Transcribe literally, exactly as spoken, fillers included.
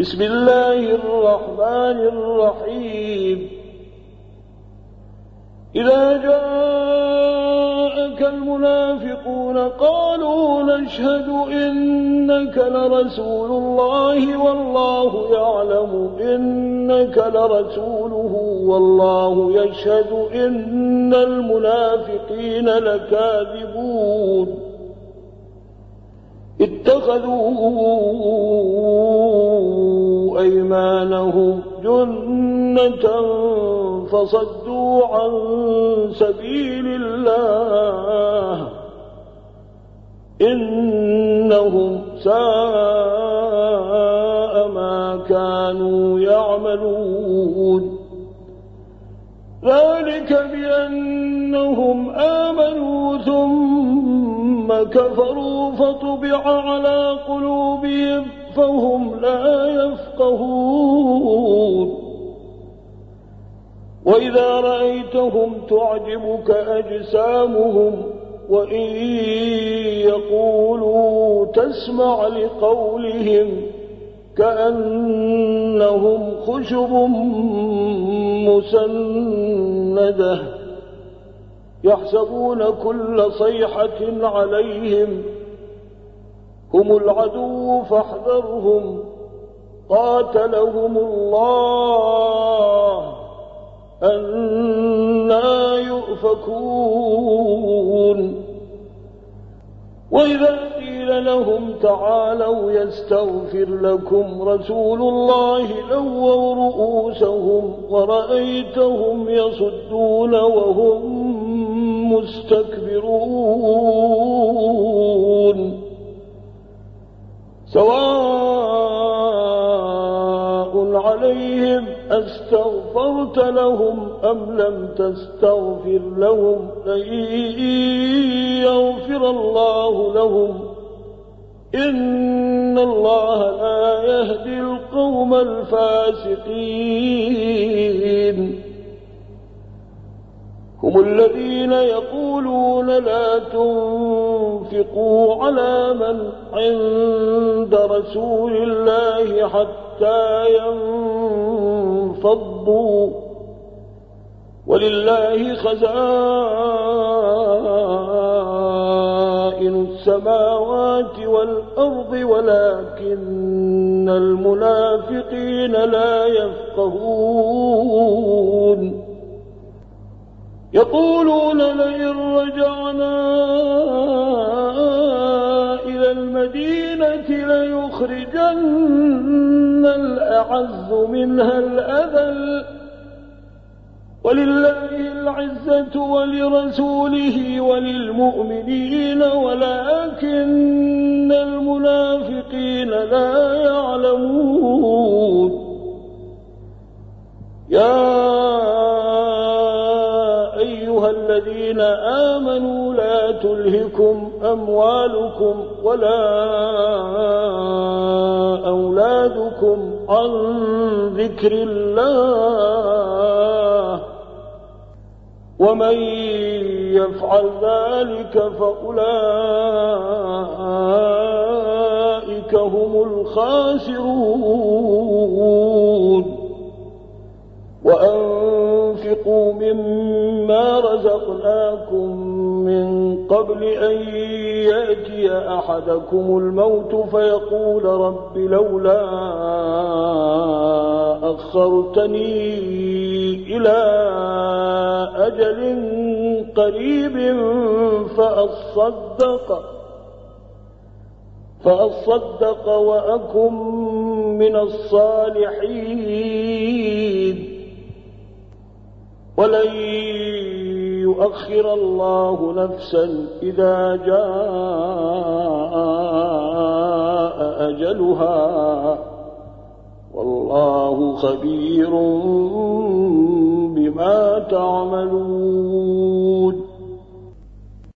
بسم الله الرحمن الرحيم إذا جاءك المنافقون قالوا نشهد إنك لرسول الله والله يعلم إنك لرسوله والله يشهد إن المنافقين لكاذبون اتخذوا أيمانهم جنة فصدوا عن سبيل الله إنهم ساء ما كانوا يعملون ذلك بأنهم آمنوا ثم كفروا فطبع على قلوبهم فهم لا يفقهون وإذا رأيتهم تعجبك أجسامهم وإن يقولوا تسمع لقولهم كأنهم خشب مسندة يحسبون كل صيحة عليهم هم العدو فاحذرهم قاتلهم الله أنى يؤفكون وإذا قيل لهم تعالوا يستغفر لكم رسول الله لووا رؤوسهم ورأيتهم يصدون وهم مستكبرون سواء عليهم أستغفرت لهم أم لم تستغفر لهم لن يغفر الله لهم إن الله لا يهدي القوم الفاسقين هم الذين يقولون لا تنفقوا على من عند رسول الله حتى ينفضوا ولله خزائن السماوات والأرض ولكن المنافقين لا يفقهون يقولون لئن رجعنا إلى المدينة ليخرجن الأعز منها الأذل ولله العزة ولرسوله وللمؤمنين ولكن المنافقين لا يعلمون يا أيها الذين آمنوا لا تلهكم أموالكم ولا أولادكم عن ذكر الله ومن يفعل ذلك فأولئك هم الخاسرون وأنفقوا مما رزقناكم من قبل أن يأتي أحدكم الموت فيقول رب لولا أخرتني إلى أجل قريب فأصدق فأصدق وأكن من الصالحين ولن يؤخر الله نفسا إذا جاء أجلها والله خبير بما تعملون